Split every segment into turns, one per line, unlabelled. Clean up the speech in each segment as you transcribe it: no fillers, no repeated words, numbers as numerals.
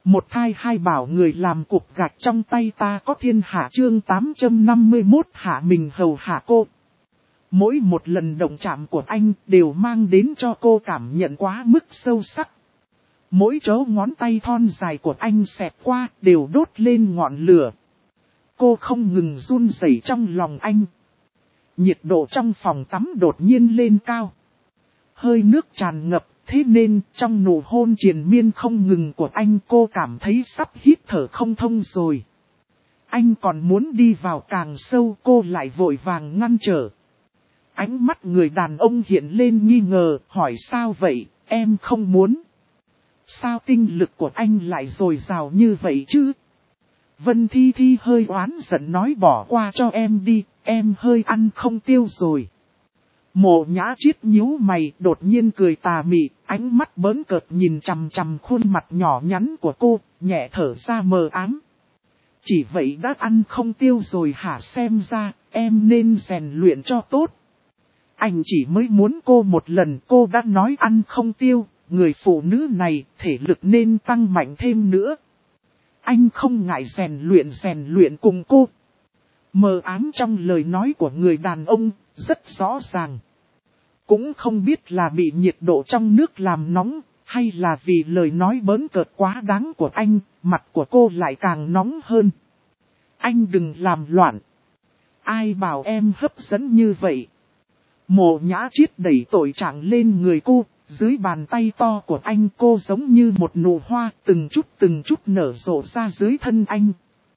Một thai hai bảo người làm cục gạch trong tay ta có thiên hạ chương 851 hạ mình hầu hạ cô. Mỗi một lần động chạm của anh đều mang đến cho cô cảm nhận quá mức sâu sắc. Mỗi chỗ ngón tay thon dài của anh xẹt qua đều đốt lên ngọn lửa. Cô không ngừng run rẩy trong lòng anh. Nhiệt độ trong phòng tắm đột nhiên lên cao. Hơi nước tràn ngập, thế nên trong nụ hôn triền miên không ngừng của anh cô cảm thấy sắp hít thở không thông rồi. Anh còn muốn đi vào càng sâu, cô lại vội vàng ngăn trở. Ánh mắt người đàn ông hiện lên nghi ngờ, hỏi sao vậy, em không muốn. Sao tinh lực của anh lại dồi dào như vậy chứ? Vân Thi Thi hơi oán giận nói bỏ qua cho em đi, em hơi ăn không tiêu rồi. Mộ Nhã Triết nhíu mày đột nhiên cười tà mị, ánh mắt bỡn cợt nhìn chằm chằm khuôn mặt nhỏ nhắn của cô, nhẹ thở ra mờ ám. Chỉ vậy đã ăn không tiêu rồi hả, xem ra em nên rèn luyện cho tốt. Anh chỉ mới muốn cô một lần, cô đã nói ăn không tiêu, người phụ nữ này thể lực nên tăng mạnh thêm nữa. Anh không ngại rèn luyện cùng cô. Mờ ám trong lời nói của người đàn ông, rất rõ ràng. Cũng không biết là bị nhiệt độ trong nước làm nóng, hay là vì lời nói bỡn cợt quá đáng của anh, mặt của cô lại càng nóng hơn. Anh đừng làm loạn. Ai bảo em hấp dẫn như vậy? Mộ Nhã Triết đẩy tội trạng lên người cô, dưới bàn tay to của anh cô giống như một nụ hoa từng chút nở rộ ra dưới thân anh.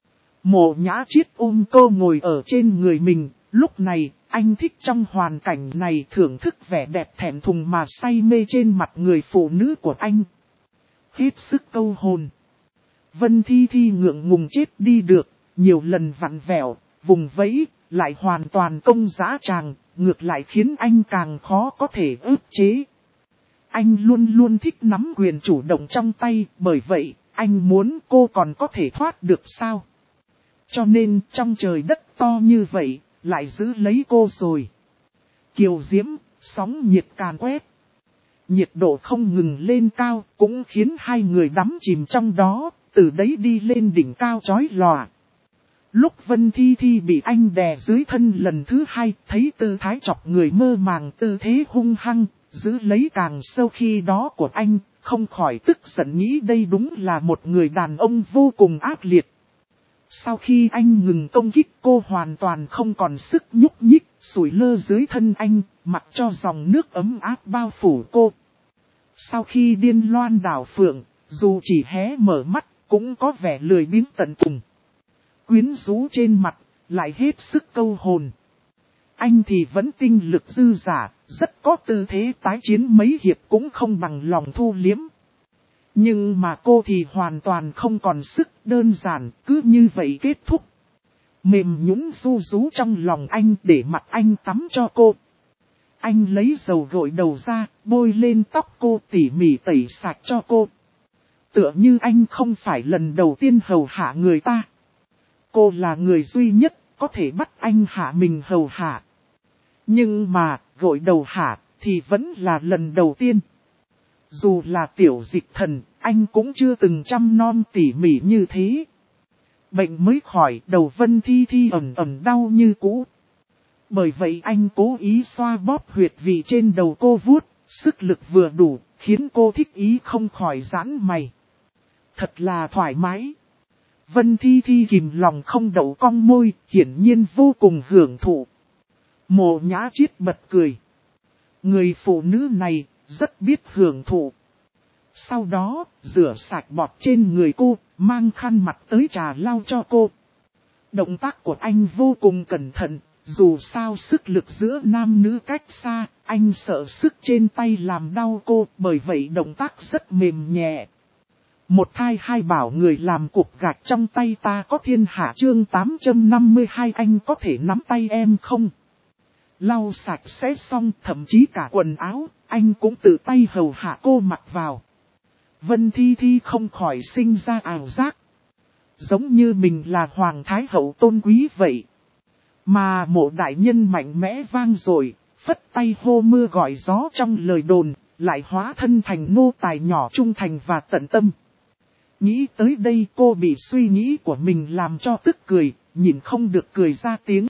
Mộ Nhã Triết ôm cô ngồi ở trên người mình, lúc này anh thích trong hoàn cảnh này thưởng thức vẻ đẹp thẹn thùng mà say mê trên mặt người phụ nữ của anh. Hết sức câu hồn. Vân Thi Thi ngượng ngùng chết đi được, nhiều lần vặn vẹo, vùng vẫy, lại hoàn toàn công dã tràng, ngược lại khiến anh càng khó có thể ức chế. Anh luôn luôn thích nắm quyền chủ động trong tay, bởi vậy, anh muốn cô còn có thể thoát được sao? Cho nên trong trời đất to như vậy, lại giữ lấy cô rồi. Kiều diễm, sóng nhiệt càn quét. Nhiệt độ không ngừng lên cao, cũng khiến hai người đắm chìm trong đó, từ đấy đi lên đỉnh cao chói lòa. Lúc Vân Thi Thi bị anh đè dưới thân lần thứ hai, thấy tư thái chọc người mơ màng, tư thế hung hăng, giữ lấy càng sâu khi đó của anh, không khỏi tức giận nghĩ đây đúng là một người đàn ông vô cùng ác liệt. Sau khi anh ngừng công kích, cô hoàn toàn không còn sức nhúc nhích, sủi lơ dưới thân anh, mặc cho dòng nước ấm áp bao phủ cô. Sau khi điên loan đảo phượng, dù chỉ hé mở mắt, cũng có vẻ lười biếng tận cùng. Quyến rũ trên mặt, lại hết sức câu hồn. Anh thì vẫn tinh lực dư dả, rất có tư thế tái chiến mấy hiệp cũng không bằng lòng thu liếm. Nhưng mà cô thì hoàn toàn không còn sức, đơn giản, cứ như vậy kết thúc. Mềm nhũn ru rú trong lòng anh để mặt anh tắm cho cô. Anh lấy dầu gội đầu ra, bôi lên tóc cô tỉ mỉ tẩy sạch cho cô. Tựa như anh không phải lần đầu tiên hầu hạ người ta. Cô là người duy nhất có thể bắt anh hạ mình hầu hạ. Nhưng mà, gội đầu hạ thì vẫn là lần đầu tiên. Dù là tiểu dịch thần, anh cũng chưa từng chăm nom tỉ mỉ như thế. Bệnh mới khỏi, đầu Vân Thi Thi ẩn đau như cũ. Bởi vậy anh cố ý xoa bóp huyệt vị trên đầu cô vuốt, sức lực vừa đủ, khiến cô thích ý không khỏi giãn mày. Thật là thoải mái. Vân Thi Thi kìm lòng không đậu cong môi, hiển nhiên vô cùng hưởng thụ. Mộ Nhã Triết bật cười. Người phụ nữ này rất biết hưởng thụ. Sau đó, rửa sạch bọt trên người cô, mang khăn mặt tới trà lau cho cô. Động tác của anh vô cùng cẩn thận, dù sao sức lực giữa nam nữ cách xa, anh sợ sức trên tay làm đau cô, bởi vậy động tác rất mềm nhẹ. Một thai hai bảo người làm cục gạch trong tay ta có thiên hạ chương 852 anh có thể nắm tay em không? Lau sạch sẽ xong, thậm chí cả quần áo, anh cũng tự tay hầu hạ cô mặc vào. Vân Thi Thi không khỏi sinh ra ảo giác. Giống như mình là hoàng thái hậu tôn quý vậy. Mà Mộ đại nhân mạnh mẽ vang rồi, phất tay hô mưa gọi gió trong lời đồn, lại hóa thân thành nô tài nhỏ trung thành và tận tâm. Nghĩ tới đây cô bị suy nghĩ của mình làm cho tức cười, nhìn không được cười ra tiếng.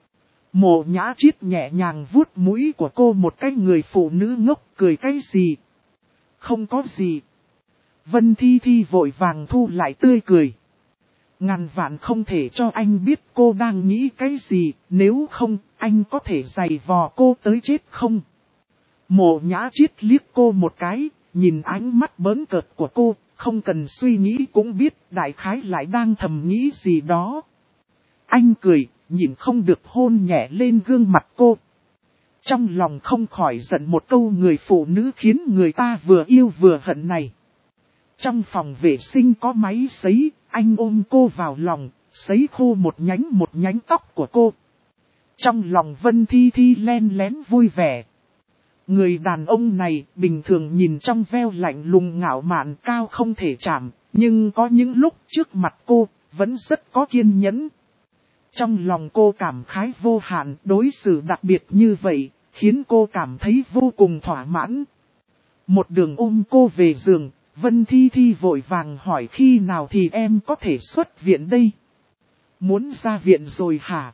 Mộ Nhã Triết nhẹ nhàng vuốt mũi của cô một cái người phụ nữ ngốc, cười cái gì? Không có gì. Vân Thi Thi vội vàng thu lại tươi cười. Ngàn vạn không thể cho anh biết cô đang nghĩ cái gì, nếu không, anh có thể giày vò cô tới chết không? Mộ Nhã Triết liếc cô một cái, nhìn ánh mắt bỡn cợt của cô, không cần suy nghĩ cũng biết đại khái lại đang thầm nghĩ gì đó. Anh cười, nhìn không được hôn nhẹ lên gương mặt cô. Trong lòng không khỏi giận một câu người phụ nữ khiến người ta vừa yêu vừa hận này. Trong phòng vệ sinh có máy sấy, anh ôm cô vào lòng, sấy khô một nhánh tóc của cô. Trong lòng Vân Thi Thi len lén vui vẻ. Người đàn ông này bình thường nhìn trong veo lạnh lùng ngạo mạn cao không thể chạm, nhưng có những lúc trước mặt cô, vẫn rất có kiên nhẫn. Trong lòng cô cảm khái vô hạn, đối xử đặc biệt như vậy, khiến cô cảm thấy vô cùng thỏa mãn. Một đường ôm cô về giường, Vân Thi Thi vội vàng hỏi khi nào thì em có thể xuất viện đây? Muốn ra viện rồi hả?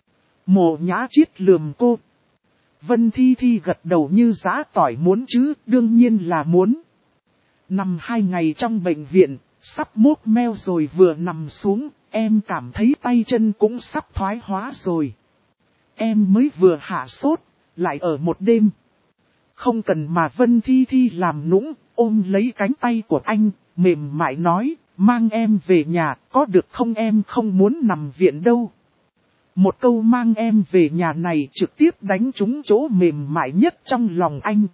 Mộ Nhã Triết lườm cô. Vân Thi Thi gật đầu như giã tỏi muốn chứ, đương nhiên là muốn. Nằm 2 ngày trong bệnh viện, sắp mốt meo rồi vừa nằm xuống, em cảm thấy tay chân cũng sắp thoái hóa rồi. Em mới vừa hạ sốt, lại ở một đêm. Không cần mà Vân Thi Thi làm nũng, ôm lấy cánh tay của anh, mềm mại nói, mang em về nhà, có được không em không muốn nằm viện đâu. Một câu mang em về nhà này trực tiếp đánh trúng chỗ mềm mại nhất trong lòng anh.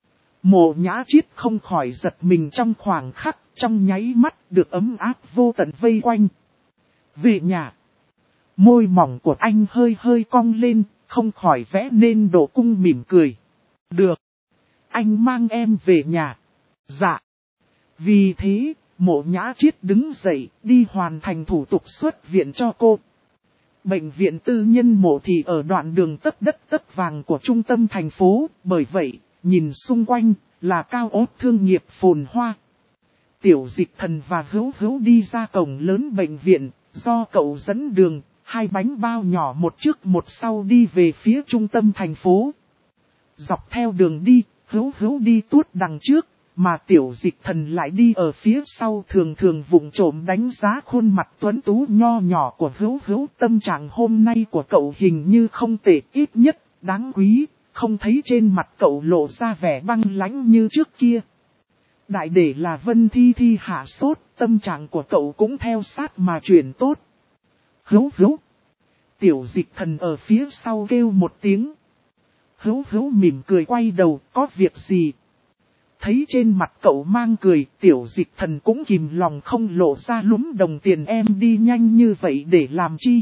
Mộ Nhã Triết không khỏi giật mình trong khoảng khắc, trong nháy mắt được ấm áp vô tận vây quanh. Về nhà, môi mỏng của anh hơi hơi cong lên, không khỏi vẽ nên độ cung mỉm cười. Được, anh mang em về nhà. Dạ. Vì thế, Mộ Nhã Triết đứng dậy, đi hoàn thành thủ tục xuất viện cho cô. Bệnh viện tư nhân Mộ Thị ở đoạn đường tấp đất tấp vàng của trung tâm thành phố, bởi vậy, nhìn xung quanh, là cao ốt thương nghiệp phồn hoa. Tiểu Dịch Thần và Hữu Hữu đi ra cổng lớn bệnh viện, do cậu dẫn đường, 2 bánh bao nhỏ một trước một sau đi về phía trung tâm thành phố. Dọc theo đường đi, Hữu Hữu đi tuốt đằng trước, mà Tiểu Dịch Thần lại đi ở phía sau thường thường vụng trộm đánh giá khuôn mặt tuấn tú nho nhỏ của Hữu Hữu. Tâm trạng hôm nay của cậu hình như không tệ, ít nhất, đáng quý, không thấy trên mặt cậu lộ ra vẻ băng lãnh như trước kia. Đại để là Vân Thi Thi hạ sốt, tâm trạng của cậu cũng theo sát mà chuyển tốt. Hữu Hữu. Tiểu Dịch Thần ở phía sau kêu một tiếng. Hữu Hữu mỉm cười quay đầu, có việc gì? Thấy trên mặt cậu mang cười, Tiểu Dịch Thần cũng kìm lòng không lộ ra lúm đồng tiền. Em đi nhanh như vậy để làm chi?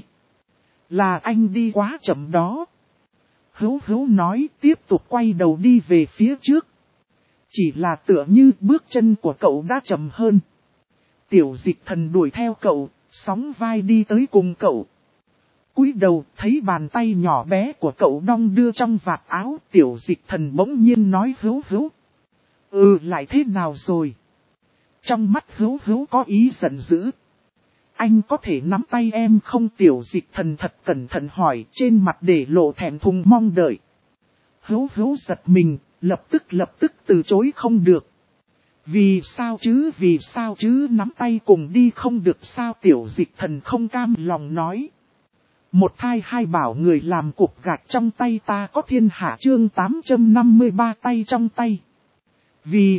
Là anh đi quá chậm đó. Hữu Hữu nói, tiếp tục quay đầu đi về phía trước. Chỉ là tựa như bước chân của cậu đã chậm hơn. Tiểu Dịch Thần đuổi theo cậu, sóng vai đi tới cùng cậu. Cúi đầu thấy bàn tay nhỏ bé của cậu đong đưa trong vạt áo. Tiểu Dịch Thần bỗng nhiên nói Hữu Hữu. Lại thế nào rồi? Trong mắt Hữu Hữu có ý giận dữ. Anh có thể nắm tay em không? Tiểu Dịch Thần thật cẩn thận hỏi, trên mặt để lộ thẹn thùng mong đợi. Hữu Hữu giật mình, lập tức từ chối không được. Vì sao chứ nắm tay cùng đi không được sao? Tiểu Dịch Thần không cam lòng nói. Một thai hai bảo người làm cục gạch trong tay ta có thiên hạ chương 853 tay trong tay. Vì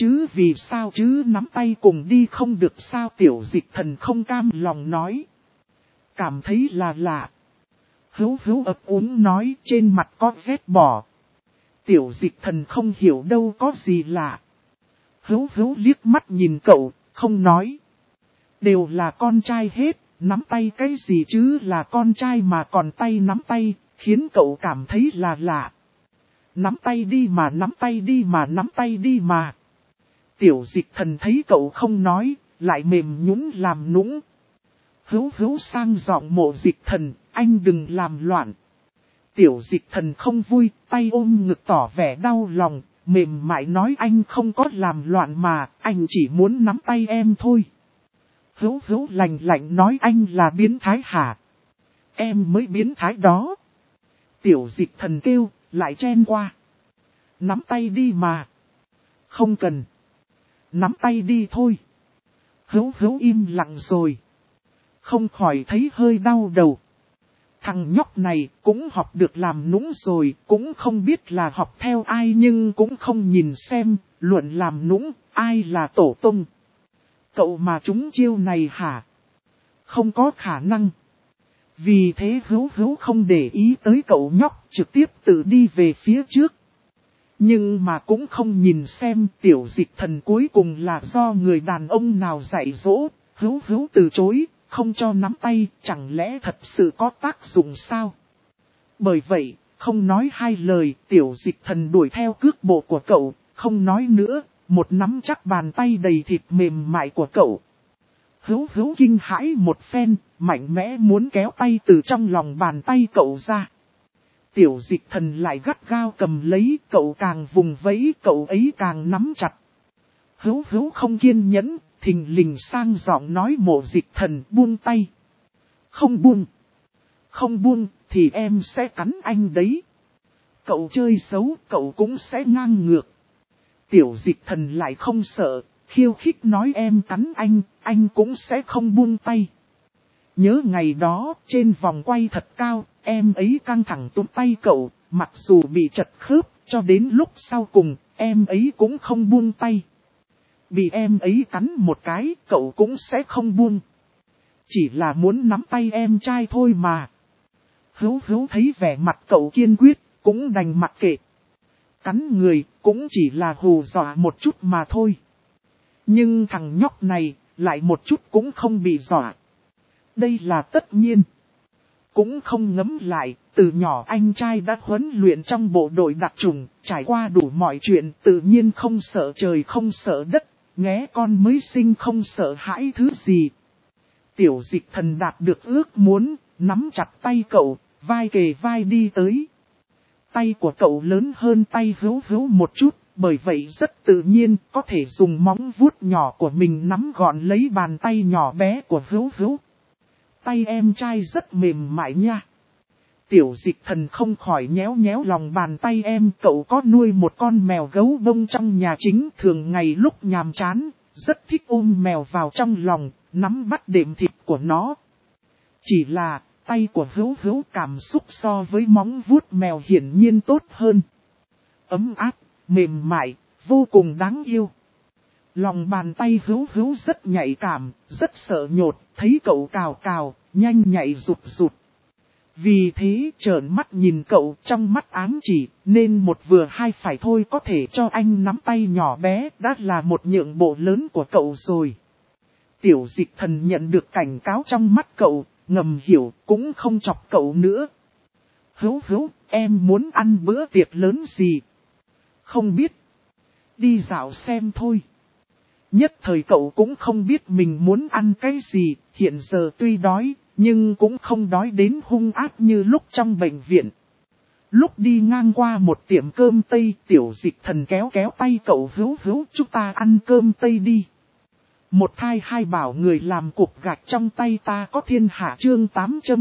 sao chứ nắm tay cùng đi không được sao? Tiểu Dịch Thần không cam lòng nói. Cảm thấy là lạ. Hữu Hữu ấp úng nói, trên mặt có vết bỏ. Tiểu Dịch Thần không hiểu đâu có gì lạ. Hữu Hữu liếc mắt nhìn cậu, không nói. Đều là con trai hết, nắm tay cái gì chứ, là con trai mà còn tay nắm tay, khiến cậu cảm thấy là lạ. Nắm tay đi mà, nắm tay đi mà, nắm tay đi mà. Tiểu Dịch Thần thấy cậu không nói, lại mềm nhũn làm nũng. Hữu Hữu sang giọng Mộ Dịch Thần, anh đừng làm loạn. Tiểu Dịch Thần không vui, tay ôm ngực tỏ vẻ đau lòng, mềm mại nói anh không có làm loạn mà, anh chỉ muốn nắm tay em thôi. Hữu Hữu lạnh lạnh nói anh là biến thái hả? Em mới biến thái đó. Tiểu Dịch Thần kêu, lại chen qua. Nắm tay đi mà. Không cần. Nắm tay đi thôi. Hữu Hữu im lặng rồi. Không khỏi thấy hơi đau đầu. Thằng nhóc này cũng học được làm nũng rồi, cũng không biết là học theo ai nhưng cũng không nhìn xem, luận làm nũng, ai là tổ tông. Cậu mà trúng chiêu này hả? Không có khả năng. Vì thế Hữu Hữu không để ý tới cậu nhóc, trực tiếp tự đi về phía trước. Nhưng mà cũng không nhìn xem Tiểu Dịch Thần cuối cùng là do người đàn ông nào dạy dỗ, Hữu Hữu từ chối, không cho nắm tay, chẳng lẽ thật sự có tác dụng sao? Bởi vậy, không nói hai lời, Tiểu Dịch Thần đuổi theo cước bộ của cậu, không nói nữa, một nắm chắc bàn tay đầy thịt mềm mại của cậu. Hữu Hữu kinh hãi một phen, mạnh mẽ muốn kéo tay từ trong lòng bàn tay cậu ra. Tiểu Dịch Thần lại gắt gao cầm lấy, cậu càng vùng vẫy, cậu ấy càng nắm chặt. Hữu Hữu không kiên nhẫn, thình lình sang giọng nói Mộ Dịch Thần buông tay. Không buông. Không buông, thì em sẽ cắn anh đấy. Cậu chơi xấu, cậu cũng sẽ ngang ngược. Tiểu Dịch Thần lại không sợ, khiêu khích nói em cắn anh cũng sẽ không buông tay. Nhớ ngày đó, trên vòng quay thật cao, em ấy căng thẳng túm tay cậu, mặc dù bị chật khớp, cho đến lúc sau cùng, em ấy cũng không buông tay. Bị em ấy cắn một cái, cậu cũng sẽ không buông. Chỉ là muốn nắm tay em trai thôi mà. Hữu Hữu thấy vẻ mặt cậu kiên quyết, cũng đành mặc kệ. Cắn người, cũng chỉ là hù dọa một chút mà thôi. Nhưng thằng nhóc này, lại một chút cũng không bị dọa. Đây là tất nhiên. Cũng không ngấm lại, từ nhỏ anh trai đã huấn luyện trong bộ đội đặc chủng, trải qua đủ mọi chuyện, tự nhiên không sợ trời không sợ đất, nghé con mới sinh không sợ hãi thứ gì. Tiểu Dịch Thần đạt được ước muốn, nắm chặt tay cậu, vai kề vai đi tới. Tay của cậu lớn hơn tay Hữu Hữu một chút, bởi vậy rất tự nhiên có thể dùng móng vuốt nhỏ của mình nắm gọn lấy bàn tay nhỏ bé của Hữu Hữu. Tay em trai rất mềm mại nha. Tiểu Dịch Thần không khỏi nhéo nhéo lòng bàn tay em. Cậu có nuôi một con mèo gấu bông trong nhà chính, thường ngày lúc nhàm chán, rất thích ôm mèo vào trong lòng, nắm bắt đệm thịt của nó. Chỉ là, tay của Hữu Hữu cảm xúc so với móng vuốt mèo hiển nhiên tốt hơn. Ấm áp, mềm mại, vô cùng đáng yêu. Lòng bàn tay Hữu Hữu rất nhạy cảm, rất sợ nhột, thấy cậu cào cào, nhanh nhạy rụt rụt. Vì thế trợn mắt nhìn cậu, trong mắt ám chỉ, nên một vừa hai phải thôi, có thể cho anh nắm tay nhỏ bé, đã là một nhượng bộ lớn của cậu rồi. Tiểu Dịch Thần nhận được cảnh cáo trong mắt cậu, ngầm hiểu, cũng không chọc cậu nữa. Hữu Hữu, em muốn ăn bữa tiệc lớn gì? Không biết. Đi dạo xem thôi. Nhất thời cậu cũng không biết mình muốn ăn cái gì, hiện giờ tuy đói, nhưng cũng không đói đến hung ác như lúc trong bệnh viện. Lúc đi ngang qua một tiệm cơm Tây, Tiểu Dịch Thần kéo kéo tay cậu. Hữu Hữu, chúng ta ăn cơm Tây đi. Một thai hai bảo người làm cục gạch trong tay ta có thiên hạ chương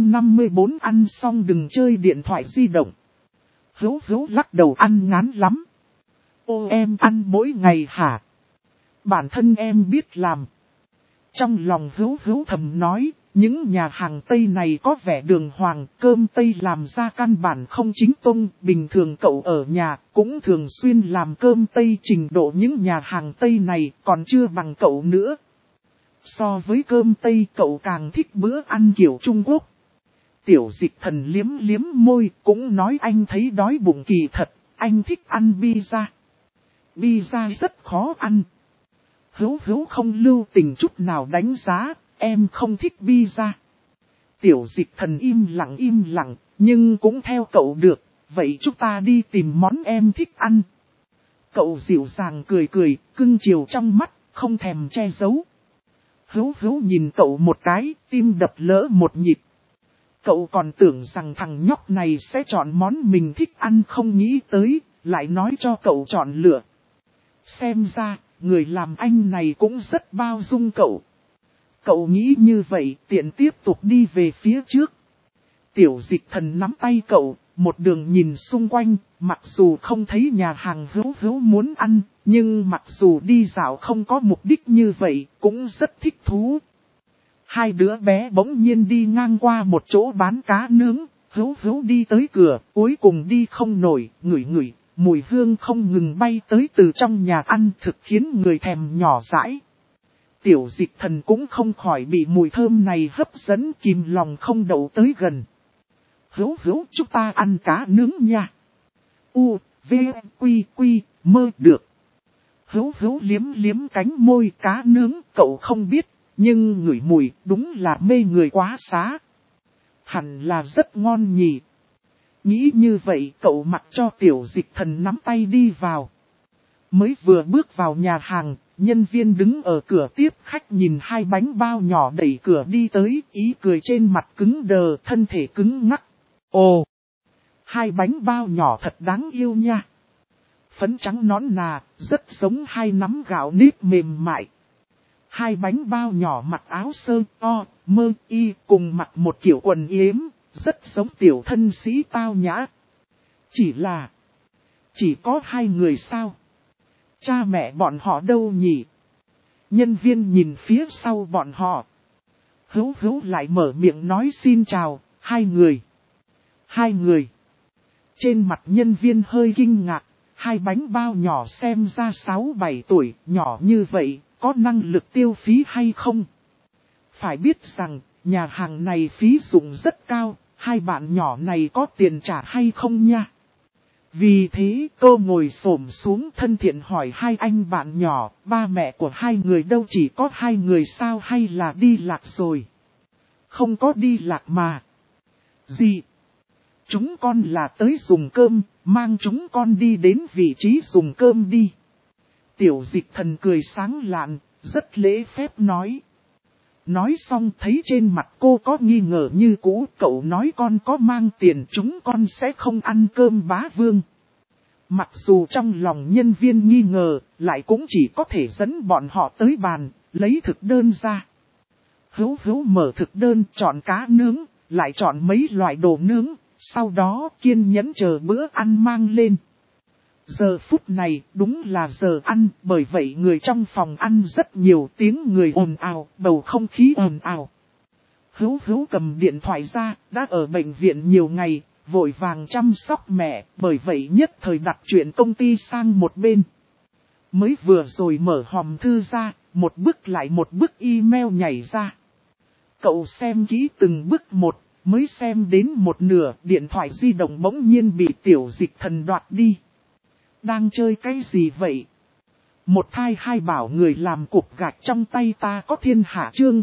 854 ăn xong đừng chơi điện thoại di động. Hữu Hữu lắc đầu ăn ngán lắm. Ô em ăn mỗi ngày hả? Bản thân em biết làm. Trong lòng Hữu Hữu thầm nói, những nhà hàng Tây này có vẻ đường hoàng, cơm Tây làm ra căn bản không chính tông, bình thường cậu ở nhà cũng thường xuyên làm cơm Tây, trình độ những nhà hàng Tây này còn chưa bằng cậu nữa. So với cơm Tây cậu càng thích bữa ăn kiểu Trung Quốc. Tiểu Dịch Thần liếm liếm môi cũng nói anh thấy đói bụng kỳ thật, anh thích ăn pizza. Pizza rất khó ăn. Hữu Hữu không lưu tình chút nào đánh giá, em không thích pizza. Tiểu Dịch Thần im lặng, nhưng cũng theo cậu được, vậy chúng ta đi tìm món em thích ăn. Cậu dịu dàng cười cười, cưng chiều trong mắt, không thèm che giấu. Hữu Hữu nhìn cậu một cái, tim đập lỡ một nhịp. Cậu còn tưởng rằng thằng nhóc này sẽ chọn món mình thích ăn, không nghĩ tới, lại nói cho cậu chọn lựa. Xem ra, người làm anh này cũng rất bao dung cậu. Cậu nghĩ như vậy, tiện tiếp tục đi về phía trước. Tiểu Dịch Thần nắm tay cậu, một đường nhìn xung quanh, mặc dù không thấy nhà hàng Hữu Hữu muốn ăn, nhưng mặc dù đi dạo không có mục đích như vậy, cũng rất thích thú. Hai đứa bé bỗng nhiên đi ngang qua một chỗ bán cá nướng, Hữu Hữu đi tới cửa, cuối cùng đi không nổi, ngửi ngửi, mùi hương không ngừng bay tới từ trong nhà ăn thực khiến người thèm nhỏ dãi. Tiểu Dịch Thần cũng không khỏi bị mùi thơm này hấp dẫn, kìm lòng không đậu tới gần. Hữu Hữu, chúng ta ăn cá nướng nha. U, V, Quy, Quy, mơ được. Hữu Hữu liếm liếm cánh môi, cá nướng, cậu không biết, nhưng ngửi mùi đúng là mê người quá xá. Hẳn là rất ngon nhỉ. Nghĩ như vậy cậu mặc cho Tiểu Dịch Thần nắm tay đi vào. Mới vừa bước vào nhà hàng, nhân viên đứng ở cửa tiếp khách nhìn hai bánh bao nhỏ đẩy cửa đi tới, ý cười trên mặt cứng đờ, thân thể cứng ngắc. Ồ, hai bánh bao nhỏ thật đáng yêu nha. Phấn trắng nõn nà, rất giống hai nắm gạo nếp mềm mại. Hai bánh bao nhỏ mặc áo sơ to, mơ y cùng mặc một kiểu quần yếm, rất giống tiểu thân sĩ tao nhã. Chỉ có hai người sao? Cha mẹ bọn họ đâu nhỉ? Nhân viên nhìn phía sau bọn họ. Hữu Hữu lại mở miệng nói xin chào, hai người. Trên mặt nhân viên hơi kinh ngạc, hai bánh bao nhỏ xem ra 6-7 tuổi, nhỏ như vậy, có năng lực tiêu phí hay không? Phải biết rằng, nhà hàng này phí dụng rất cao, hai bạn nhỏ này có tiền trả hay không nha? Vì thế cô ngồi xổm xuống thân thiện hỏi hai anh bạn nhỏ, ba mẹ của hai người đâu, chỉ có hai người sao hay là đi lạc rồi? Không có đi lạc mà. Gì? Chúng con là tới dùng cơm, mang chúng con đi đến vị trí dùng cơm đi. Tiểu Dịch Thần cười sáng lạn, rất lễ phép nói. Nói xong thấy trên mặt cô có nghi ngờ như cũ, cậu nói con có mang tiền chúng con sẽ không ăn cơm bá vương. Mặc dù trong lòng nhân viên nghi ngờ, lại cũng chỉ có thể dẫn bọn họ tới bàn, lấy thực đơn ra. Hữu Hữu mở thực đơn, chọn cá nướng, lại chọn mấy loại đồ nướng, sau đó kiên nhẫn chờ bữa ăn mang lên. Giờ phút này đúng là giờ ăn, bởi vậy người trong phòng ăn rất nhiều, tiếng người ồn ào, bầu không khí ồn ào. Hữu Hữu cầm điện thoại ra, đã ở bệnh viện nhiều ngày, vội vàng chăm sóc mẹ, bởi vậy nhất thời đặt chuyện công ty sang một bên. Mới vừa rồi mở hòm thư ra, một bức lại một bức email nhảy ra. Cậu xem kỹ từng bức một, mới xem đến một nửa, điện thoại di động bỗng nhiên bị Tiểu Dịch Thần đoạt đi. Đang chơi cái gì vậy? Một thai hai bảo người làm cục gạch trong tay ta có thiên hạ, chương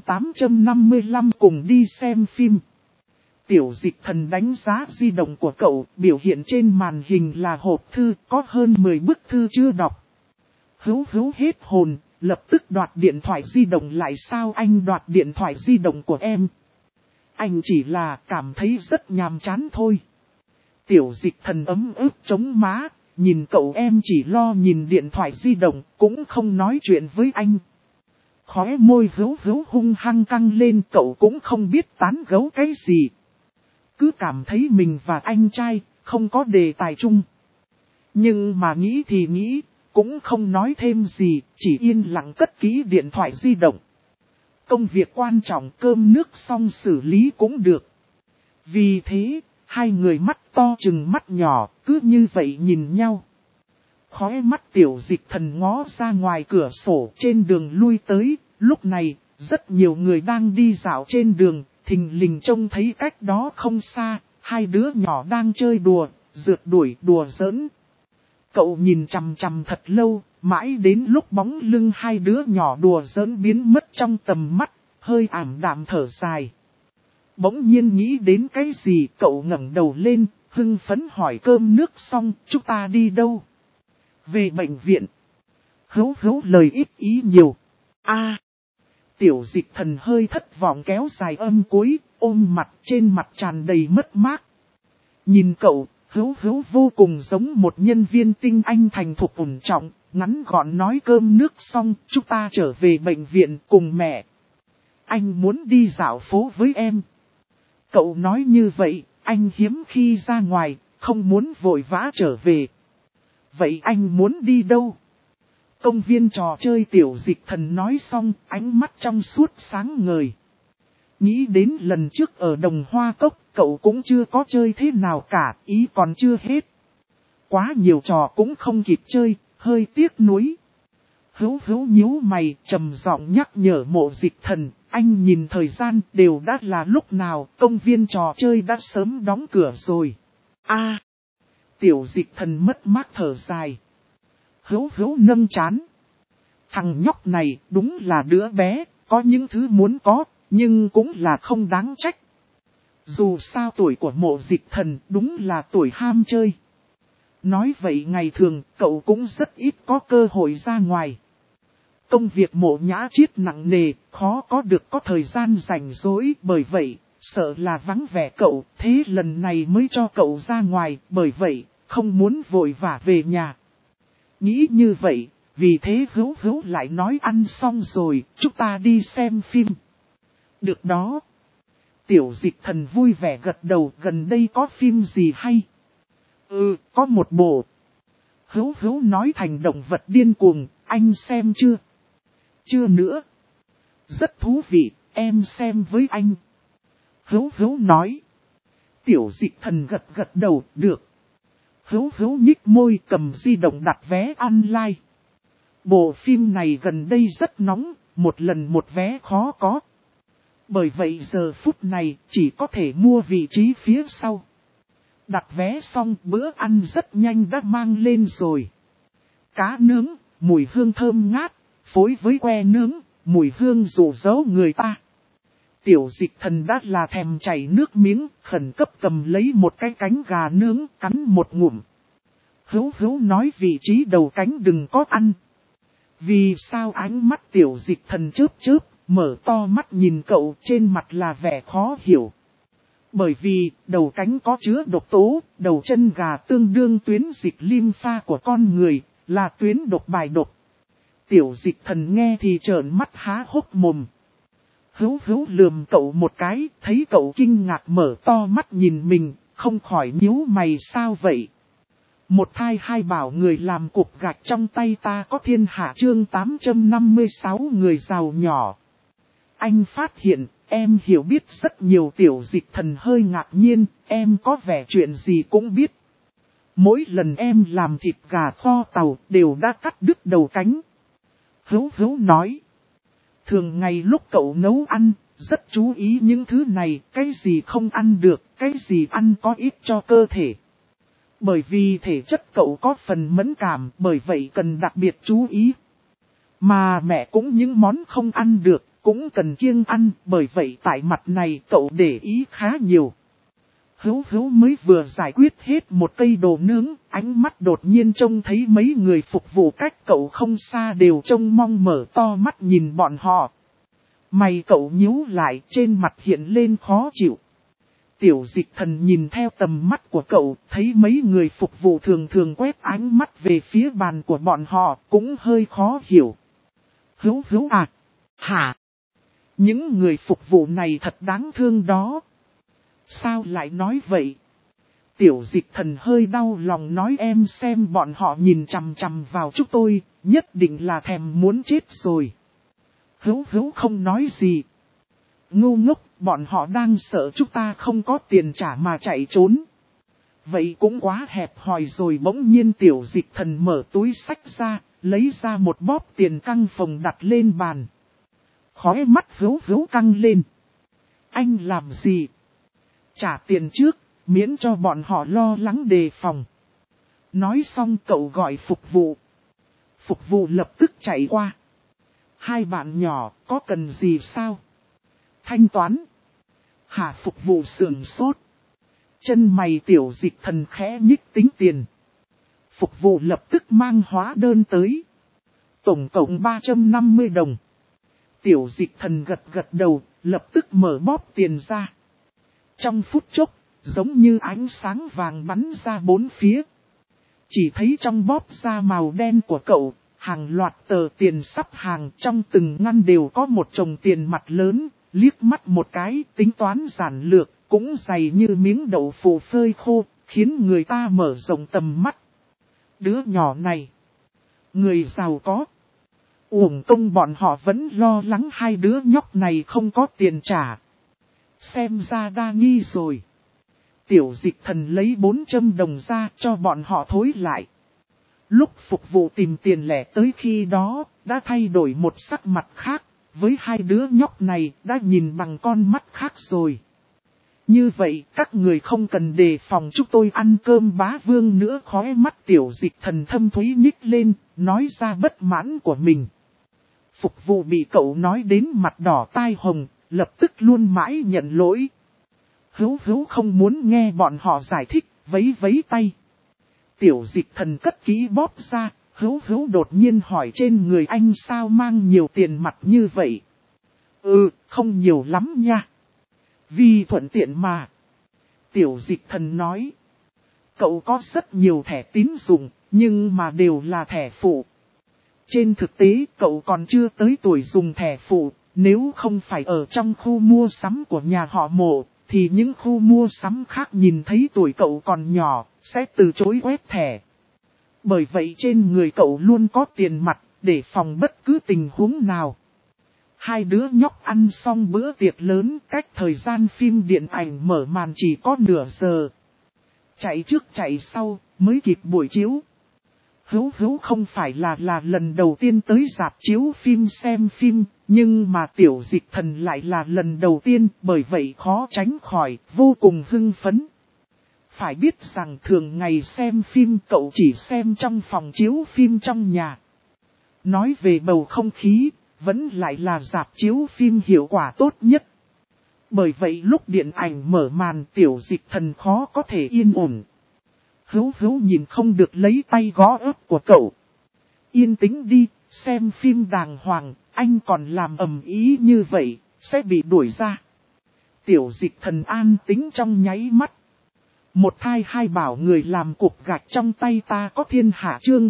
855 cùng đi xem phim. Tiểu Dịch Thần đánh giá di động của cậu, biểu hiện trên màn hình là hộp thư, có hơn 10 bức thư chưa đọc. Hữu Hữu hết hồn, lập tức đoạt điện thoại di động lại. Sao anh đoạt điện thoại di động của em? Anh chỉ là cảm thấy rất nhàm chán thôi. Tiểu Dịch Thần ấm ức chống má, nhìn cậu em chỉ lo nhìn điện thoại di động, cũng không nói chuyện với anh. Khóe môi Hữu Hữu hung hăng căng lên, cậu cũng không biết tán gẫu cái gì. Cứ cảm thấy mình và anh trai không có đề tài chung. Nhưng mà nghĩ thì nghĩ, cũng không nói thêm gì, chỉ yên lặng cất kỹ điện thoại di động. Công việc quan trọng, cơm nước xong xử lý cũng được. Vì thế, hai người mắt to chừng mắt nhỏ, cứ như vậy nhìn nhau. Khóe mắt Tiểu Dịch Thần ngó ra ngoài cửa sổ, trên đường lui tới, lúc này, rất nhiều người đang đi dạo trên đường, thình lình trông thấy cách đó không xa, hai đứa nhỏ đang chơi đùa, rượt đuổi đùa giỡn. Cậu nhìn chằm chằm thật lâu, mãi đến lúc bóng lưng hai đứa nhỏ đùa giỡn biến mất trong tầm mắt, hơi ảm đạm thở dài. Bỗng nhiên nghĩ đến cái gì, cậu ngẩng đầu lên, hưng phấn hỏi cơm nước xong, chúng ta đi đâu? Về bệnh viện. Hữu Hữu lời ít ý nhiều. Tiểu Dịch Thần hơi thất vọng kéo dài âm cuối, ôm mặt, trên mặt tràn đầy mất mát. Nhìn cậu, Hữu Hữu vô cùng giống một nhân viên tinh anh thành thục ổn trọng, ngắn gọn nói cơm nước xong, chúng ta trở về bệnh viện cùng mẹ. anh muốn đi dạo phố với em. Cậu nói như vậy, anh hiếm khi ra ngoài, không muốn vội vã trở về. Vậy anh muốn đi đâu? Công viên trò chơi Tiểu Dịch Thần nói xong, ánh mắt trong suốt sáng ngời. Nghĩ đến lần trước ở Đồng Hoa Cốc, cậu cũng chưa có chơi thế nào cả, ý còn chưa hết. Quá nhiều trò cũng không kịp chơi, hơi tiếc nuối. Hữu nhíu mày, trầm giọng nhắc nhở Mộ Dịch Thần, anh nhìn thời gian đều đã là lúc nào, công viên trò chơi đã sớm đóng cửa rồi. Tiểu Dịch Thần mất mát thở dài. Hữu nâng chán. Thằng nhóc này đúng là đứa bé, có những thứ muốn có, nhưng cũng là không đáng trách. Dù sao tuổi của Mộ Dịch Thần đúng là tuổi ham chơi. Nói vậy ngày thường cậu cũng rất ít có cơ hội ra ngoài. Công việc Mộ Nhã Triết nặng nề, khó có được có thời gian rảnh rỗi, bởi vậy, sợ là vắng vẻ cậu, thế lần này mới cho cậu ra ngoài, bởi vậy, không muốn vội vã về nhà. Nghĩ như vậy, vì thế Hữu lại nói ăn xong rồi, chúng ta đi xem phim. Được đó. Tiểu Dịch Thần vui vẻ gật đầu, gần đây có phim gì hay? Có một bộ. Hữu nói thành động vật điên cuồng, anh xem chưa? Chưa nữa. Rất thú vị, em xem với anh. Hữu nói. Tiểu Dịch Thần gật đầu, được. Hữu nhích môi cầm di động đặt vé online. Bộ phim này gần đây rất nóng, một lần một vé khó có. Bởi vậy giờ phút này chỉ có thể mua vị trí phía sau. Đặt vé xong bữa ăn rất nhanh đã mang lên rồi. Cá nướng, mùi hương thơm ngát, phối với que nướng, mùi hương dụ dỗ người ta. Tiểu Dịch Thần đã là thèm chảy nước miếng, khẩn cấp cầm lấy một cái cánh gà nướng, cắn một ngụm. Hữu nói vị trí đầu cánh đừng có ăn. Vì sao ánh mắt Tiểu Dịch Thần chớp, mở to mắt nhìn cậu, trên mặt là vẻ khó hiểu. Bởi vì, đầu cánh có chứa độc tố, đầu chân gà tương đương tuyến dịch lympha của con người, là tuyến độc bài độc. Tiểu Dịch Thần nghe thì trợn mắt há hốc mồm. Hữu lườm cậu một cái, thấy cậu kinh ngạc mở to mắt nhìn mình, không khỏi nhíu mày sao vậy. Một thai hai bảo người làm cục gạch trong tay ta có thiên hạ chương 856 người giàu nhỏ. Anh phát hiện, em hiểu biết rất nhiều. Tiểu Dịch Thần hơi ngạc nhiên, em có vẻ chuyện gì cũng biết. Mỗi lần em làm thịt gà kho tàu đều đã cắt đứt đầu cánh. Hữu nói. Thường ngày lúc cậu nấu ăn, rất chú ý những thứ này, cái gì không ăn được, cái gì ăn có ích cho cơ thể. Bởi vì thể chất cậu có phần mẫn cảm, bởi vậy cần đặc biệt chú ý. Mà mẹ cũng những món không ăn được, cũng cần kiêng ăn, bởi vậy tại mặt này cậu để ý khá nhiều. Hữu mới vừa giải quyết hết một cây đồ nướng, ánh mắt đột nhiên trông thấy mấy người phục vụ cách cậu không xa đều trông mong mở to mắt nhìn bọn họ. Mày cậu nhíu lại, trên mặt hiện lên khó chịu. Tiểu Dịch Thần nhìn theo tầm mắt của cậu, thấy mấy người phục vụ thường quét ánh mắt về phía bàn của bọn họ, cũng hơi khó hiểu. Hữu à? Hả? Những người phục vụ này thật đáng thương đó. Sao lại nói vậy? Tiểu Dịch Thần hơi đau lòng nói em xem bọn họ nhìn chằm chằm vào chúng tôi, nhất định là thèm muốn chết rồi. Hữu không nói gì. Ngu ngốc, bọn họ đang sợ chúng ta không có tiền trả mà chạy trốn. Vậy cũng quá hẹp hòi rồi. Bỗng nhiên Tiểu Dịch Thần mở túi xách ra, lấy ra một bóp tiền căng phồng đặt lên bàn. Khóe mắt Hữu căng lên. Anh làm gì? Trả tiền trước, miễn cho bọn họ lo lắng đề phòng. Nói xong cậu gọi phục vụ. Phục vụ lập tức chạy qua. Hai bạn nhỏ, có cần gì sao? Thanh toán. Hạ phục vụ sườn sốt. Chân mày Tiểu Dịch Thần khẽ nhích tính tiền. Phục vụ lập tức mang hóa đơn tới. Tổng cộng 350 đồng. Tiểu Dịch Thần gật đầu, lập tức mở bóp tiền ra. Trong phút chốc, giống như ánh sáng vàng bắn ra bốn phía. Chỉ thấy trong bóp da màu đen của cậu, hàng loạt tờ tiền sắp hàng, trong từng ngăn đều có một chồng tiền mặt lớn, Liếc mắt một cái, tính toán giản lược, cũng dày như miếng đậu phụ phơi khô, khiến người ta mở rộng tầm mắt. Đứa nhỏ này, người giàu có. Uổng công bọn họ vẫn lo lắng hai đứa nhóc này không có tiền trả. Xem ra đa nghi rồi. Tiểu Dịch Thần lấy 400 đồng ra cho bọn họ thối lại. Lúc phục vụ tìm tiền lẻ tới khi đó, đã thay đổi một sắc mặt khác. Với hai đứa nhóc này đã nhìn bằng con mắt khác rồi. Như vậy các người không cần đề phòng chúng tôi ăn cơm bá vương nữa. Khóe mắt Tiểu Dịch Thần thâm thúy nhích lên, nói ra bất mãn của mình. Phục vụ bị cậu nói đến mặt đỏ tai hồng, lập tức luôn mãi nhận lỗi. Hữu không muốn nghe bọn họ giải thích, vấy vấy tay. Tiểu Dịch Thần cất kỹ bóp ra, Hữu đột nhiên hỏi trên người anh sao mang nhiều tiền mặt như vậy. Không nhiều lắm nha. Vì thuận tiện mà. Tiểu Dịch Thần nói. Cậu có rất nhiều thẻ tín dụng, nhưng mà đều là thẻ phụ. Trên thực tế cậu còn chưa tới tuổi dùng thẻ phụ, nếu không phải ở trong khu mua sắm của nhà họ Mộ, thì những khu mua sắm khác nhìn thấy tuổi cậu còn nhỏ, sẽ từ chối quét thẻ. Bởi vậy trên người cậu luôn có tiền mặt, để phòng bất cứ tình huống nào. Hai đứa nhóc ăn xong bữa tiệc lớn, cách thời gian phim điện ảnh mở màn chỉ có nửa giờ. Chạy trước chạy sau, mới kịp buổi chiếu. Hữu không phải là lần đầu tiên tới rạp chiếu phim xem phim, nhưng mà Tiểu Dịch Thần lại là lần đầu tiên, bởi vậy khó tránh khỏi, vô cùng hưng phấn. Phải biết rằng thường ngày xem phim cậu chỉ xem trong phòng chiếu phim trong nhà. Nói về bầu không khí, vẫn lại là rạp chiếu phim hiệu quả tốt nhất. Bởi vậy lúc điện ảnh mở màn Tiểu Dịch Thần khó có thể yên ổn. Hữu nhìn không được lấy tay gõ ớt của cậu. Yên tĩnh đi, xem phim đàng hoàng, anh còn làm ầm ý như vậy, sẽ bị đuổi ra. Tiểu Dịch Thần an tĩnh trong nháy mắt. Một thai hai bảo người làm cục gạch trong tay ta có thiên hạ chương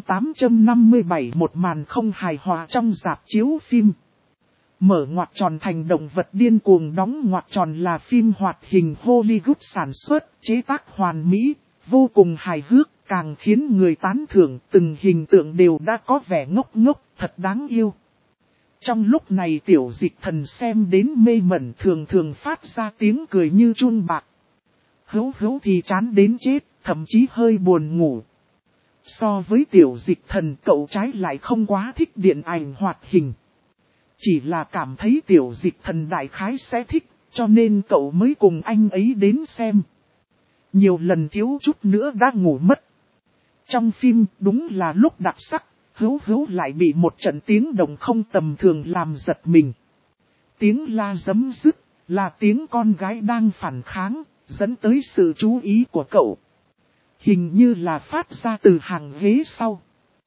857 một màn không hài hòa trong rạp chiếu phim. Mở ngoặc tròn thành động vật điên cuồng đóng ngoặc tròn là phim hoạt hình Hollywood sản xuất, chế tác hoàn mỹ, vô cùng hài hước, càng khiến người tán thưởng từng hình tượng đều đã có vẻ ngốc ngốc, thật đáng yêu. Trong lúc này Tiểu Dịch Thần xem đến mê mẩn thường phát ra tiếng cười như chun bạc. Hữu thì chán đến chết, thậm chí hơi buồn ngủ. So với Tiểu Dịch Thần cậu trái lại không quá thích điện ảnh hoạt hình. Chỉ là cảm thấy Tiểu Dịch Thần đại khái sẽ thích, cho nên cậu mới cùng anh ấy đến xem. Nhiều lần thiếu chút nữa đã ngủ mất. Trong phim đúng là lúc đặc sắc, Hữu lại bị một trận tiếng động không tầm thường làm giật mình. Tiếng la giấm dứt, là tiếng con gái đang phản kháng, dẫn tới sự chú ý của cậu. Hình như là phát ra từ hàng ghế sau.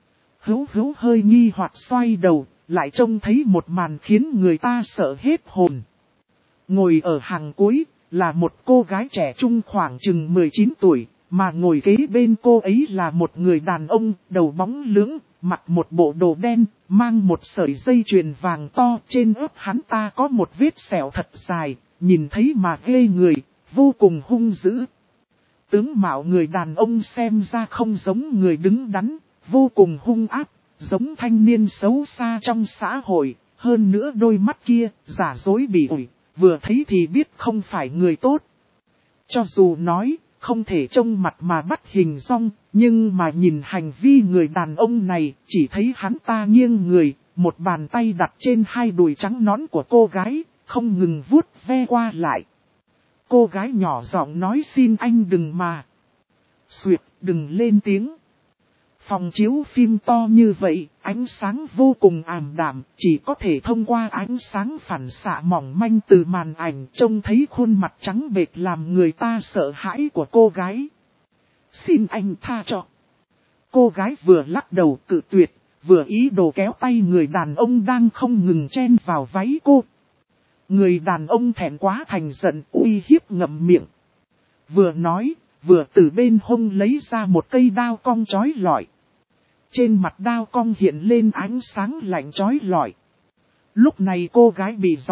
Hữu hơi nghi hoặc xoay đầu, lại trông thấy một màn khiến người ta sợ hết hồn. Ngồi ở hàng cuối, là một cô gái trẻ trung khoảng chừng 19 tuổi, mà ngồi kế bên cô ấy là một người đàn ông, đầu bóng lưỡng, mặc một bộ đồ đen, mang một sợi dây chuyền vàng to, trên ớt hắn ta có một vết sẹo thật dài, nhìn thấy mà ghê người, vô cùng hung dữ. Tướng mạo người đàn ông xem ra không giống người đứng đắn, vô cùng hung ác, giống thanh niên xấu xa trong xã hội, hơn nữa đôi mắt kia, giả dối bỉ ổi, vừa thấy thì biết không phải người tốt. Cho dù nói, không thể trông mặt mà bắt hình dong, nhưng mà nhìn hành vi người đàn ông này, chỉ thấy hắn ta nghiêng người, một bàn tay đặt trên hai đùi trắng nõn của cô gái, không ngừng vuốt ve qua lại. Cô gái nhỏ giọng nói xin anh đừng mà. Xuyệt, đừng lên tiếng. Phòng chiếu phim to như vậy, ánh sáng vô cùng ảm đạm, chỉ có thể thông qua ánh sáng phản xạ mỏng manh từ màn ảnh trông thấy khuôn mặt trắng bệch làm người ta sợ hãi của cô gái. Xin anh tha cho. Cô gái vừa lắc đầu cự tuyệt, vừa ý đồ kéo tay người đàn ông đang không ngừng chen vào váy cô. Người đàn ông thẹn quá thành giận uy hiếp ngậm miệng. Vừa nói, vừa từ bên hông lấy ra một cây đao cong chói lọi. Trên mặt đao cong hiện lên ánh sáng lạnh chói lọi. Lúc này cô gái bị dọa,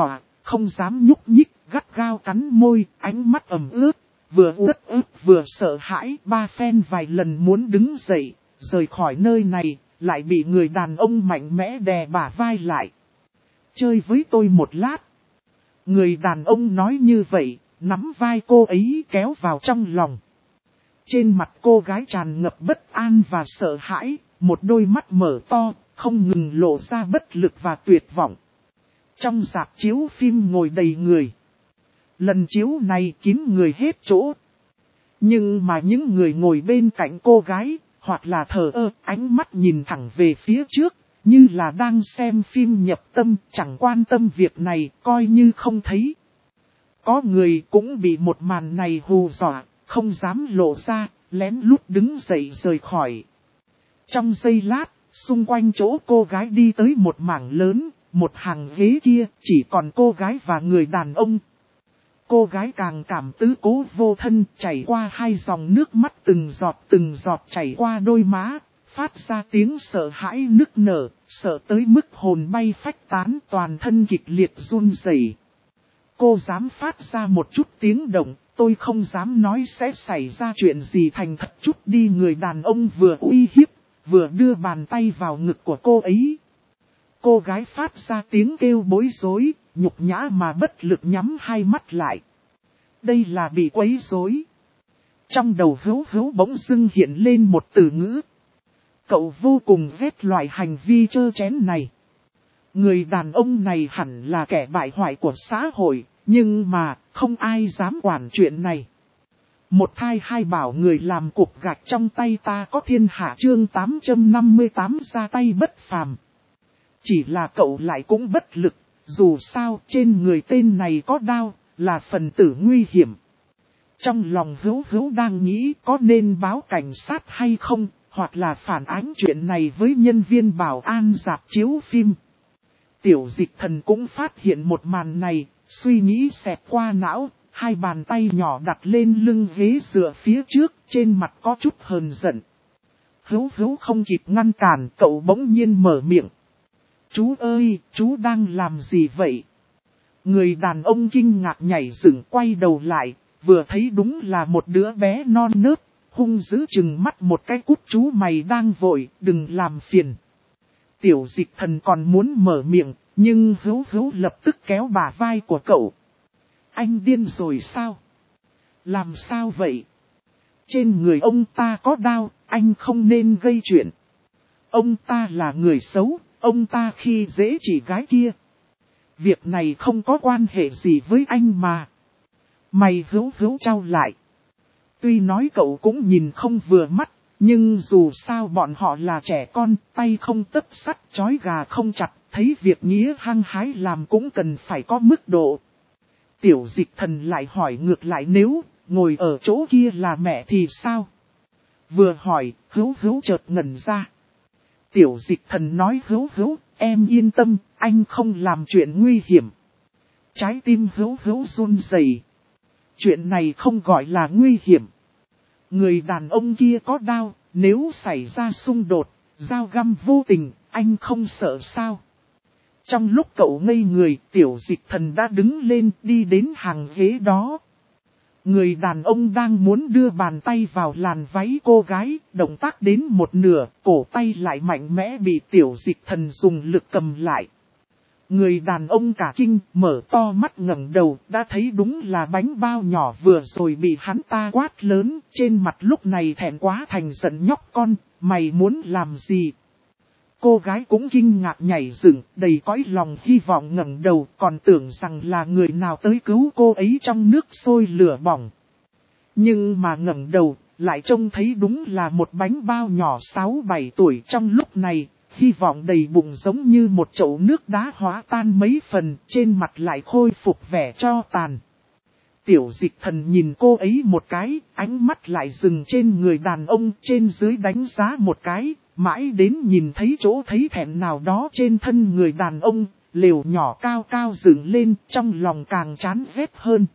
không dám nhúc nhích, gắt gao cắn môi, ánh mắt ẩm ướt, vừa uất ức vừa sợ hãi, ba phen vài lần muốn đứng dậy, rời khỏi nơi này, lại bị người đàn ông mạnh mẽ đè bả vai lại. Chơi với tôi một lát. Người đàn ông nói như vậy, nắm vai cô ấy kéo vào trong lòng. Trên mặt cô gái tràn ngập bất an và sợ hãi, một đôi mắt mở to, không ngừng lộ ra bất lực và tuyệt vọng. Trong rạp chiếu phim ngồi đầy người. Lần chiếu này kín người hết chỗ. Nhưng mà những người ngồi bên cạnh cô gái, hoặc là thờ ơ, ánh mắt nhìn thẳng về phía trước, như là đang xem phim nhập tâm, chẳng quan tâm việc này, coi như không thấy. Có người cũng bị một màn này hù dọa, không dám lộ ra, lén lút đứng dậy rời khỏi. Trong giây lát, xung quanh chỗ cô gái đi tới một mảng lớn, một hàng ghế kia, chỉ còn cô gái và người đàn ông. Cô gái càng cảm tứ cố vô thân, chảy qua hai dòng nước mắt từng giọt chảy qua đôi má, phát ra tiếng sợ hãi nức nở, sợ tới mức hồn bay phách tán, toàn thân kịch liệt run rẩy. Cô dám phát ra một chút tiếng động, tôi không dám nói sẽ xảy ra chuyện gì, thành thật chút đi. Người đàn ông vừa uy hiếp, vừa đưa bàn tay vào ngực của cô ấy. Cô gái phát ra tiếng kêu bối rối, nhục nhã mà bất lực nhắm hai mắt lại. Đây là bị quấy rối. Trong đầu Hữu bỗng dưng hiện lên một từ ngữ. Cậu vô cùng ghét loại hành vi trơ chén này. Người đàn ông này hẳn là kẻ bại hoại của xã hội, nhưng mà không ai dám quản chuyện này. Một thai hai bảo người làm cục gạch trong tay ta có thiên hạ, chương 858 ra tay bất phàm. Chỉ là cậu lại cũng bất lực, dù sao trên người tên này có đao, là phần tử nguy hiểm. Trong lòng Hữu đang nghĩ có nên báo cảnh sát hay không, hoặc là phản ánh chuyện này với nhân viên bảo an rạp chiếu phim. Tiểu Dịch Thần cũng phát hiện một màn này, suy nghĩ xẹt qua não, hai bàn tay nhỏ đặt lên lưng ghế dựa phía trước, trên mặt có chút hờn giận. Hữu không kịp ngăn cản, cậu bỗng nhiên mở miệng. Chú ơi, chú đang làm gì vậy? Người đàn ông kinh ngạc nhảy dựng quay đầu lại, vừa thấy đúng là một đứa bé non nớt, hung dữ chừng mắt một cái. Cút, chú mày đang vội, đừng làm phiền. Tiểu Dịch Thần còn muốn mở miệng, nhưng Hữu lập tức kéo bả vai của cậu. Anh điên rồi sao? Làm sao vậy? Trên người ông ta có đao, anh không nên gây chuyện. Ông ta là người xấu, ông ta khi dễ chị gái kia. Việc này không có quan hệ gì với anh mà. Mày Hữu trao lại. Tuy nói cậu cũng nhìn không vừa mắt, nhưng dù sao bọn họ là trẻ con, tay không tấc sắt, chói gà không chặt, thấy việc nghĩa hăng hái làm cũng cần phải có mức độ. Tiểu Dịch Thần lại hỏi ngược lại, nếu ngồi ở chỗ kia là mẹ thì sao? Vừa hỏi, Hữu chợt ngẩn ra. Tiểu Dịch Thần nói, Hữu, em yên tâm, anh không làm chuyện nguy hiểm. Trái tim Hữu run rẩy. Chuyện này không gọi là nguy hiểm. Người đàn ông kia có đao, nếu xảy ra xung đột, dao găm vô tình, anh không sợ sao? Trong lúc cậu ngây người, Tiểu Dịch Thần đã đứng lên đi đến hàng ghế đó. Người đàn ông đang muốn đưa bàn tay vào làn váy cô gái, động tác đến một nửa, cổ tay lại mạnh mẽ bị Tiểu Dịch Thần dùng lực cầm lại. Người đàn ông cả kinh, mở to mắt ngẩng đầu, đã thấy đúng là bánh bao nhỏ vừa rồi bị hắn ta quát lớn, trên mặt lúc này thẹn quá thành giận. Nhóc con, mày muốn làm gì? Cô gái cũng kinh ngạc nhảy dựng, đầy cõi lòng hy vọng ngẩng đầu, còn tưởng rằng là người nào tới cứu cô ấy trong nước sôi lửa bỏng. Nhưng mà ngẩng đầu, lại trông thấy đúng là một bánh bao nhỏ 6-7 tuổi. Trong lúc này, hy vọng đầy bụng giống như một chậu nước đá hóa tan mấy phần, trên mặt lại khôi phục vẻ cho tàn. Tiểu Dịch Thần nhìn cô ấy một cái, ánh mắt lại dừng trên người đàn ông, trên dưới đánh giá một cái, mãi đến nhìn thấy chỗ thấy thẹn nào đó trên thân người đàn ông, lều nhỏ cao cao dựng lên, trong lòng càng chán ghét hơn.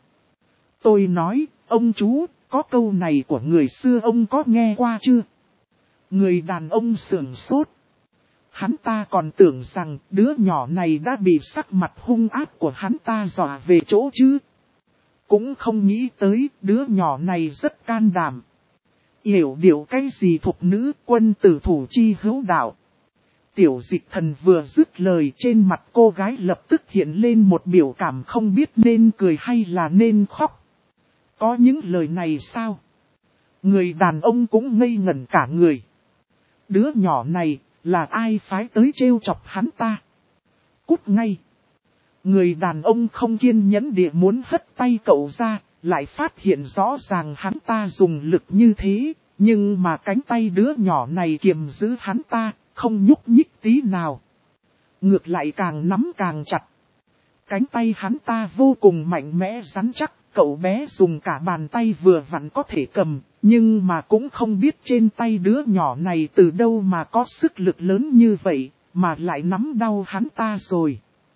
Tôi nói, ông chú, có câu này của người xưa ông có nghe qua chưa? Người đàn ông sửng sốt. Hắn ta còn tưởng rằng đứa nhỏ này đã bị sắc mặt hung ác của hắn ta dọa về chỗ chứ. Cũng không nghĩ tới đứa nhỏ này rất can đảm. Hiểu điều cái gì thục nữ quân tử thủ chi hữu đạo. Tiểu Dịch Thần vừa dứt lời, trên mặt cô gái lập tức hiện lên một biểu cảm không biết nên cười hay là nên khóc. Có những lời này sao? Người đàn ông cũng ngây ngẩn cả người. Đứa nhỏ này là ai phái tới trêu chọc hắn ta? Cút ngay! Người đàn ông không kiên nhẫn địa muốn hất tay cậu ra, lại phát hiện rõ ràng hắn ta dùng lực như thế, nhưng mà cánh tay đứa nhỏ này kiềm giữ hắn ta, không nhúc nhích tí nào. Ngược lại càng nắm càng chặt. Cánh tay hắn ta vô cùng mạnh mẽ rắn chắc, cậu bé dùng cả bàn tay vừa vặn có thể cầm, nhưng mà cũng không biết trên tay đứa nhỏ này từ đâu mà có sức lực lớn như vậy, mà lại nắm đau hắn ta rồi.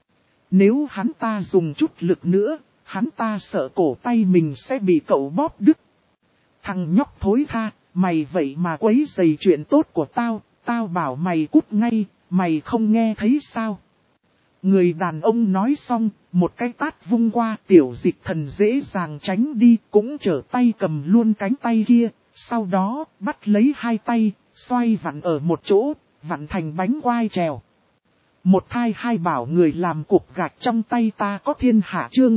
Nếu hắn ta dùng chút lực nữa, hắn ta sợ cổ tay mình sẽ bị cậu bóp đứt. Thằng nhóc thối tha, mày vậy mà quấy rầy chuyện tốt của tao, tao bảo mày cút ngay, mày không nghe thấy sao? Người đàn ông nói xong, một cái tát vung qua, Tiểu Dịch Thần dễ dàng tránh đi, cũng trở tay cầm luôn cánh tay kia, sau đó bắt lấy hai tay, xoay vặn ở một chỗ, vặn thành bánh quai trèo. Một thai hai bảo người làm cục gạch trong tay ta có thiên hạ chương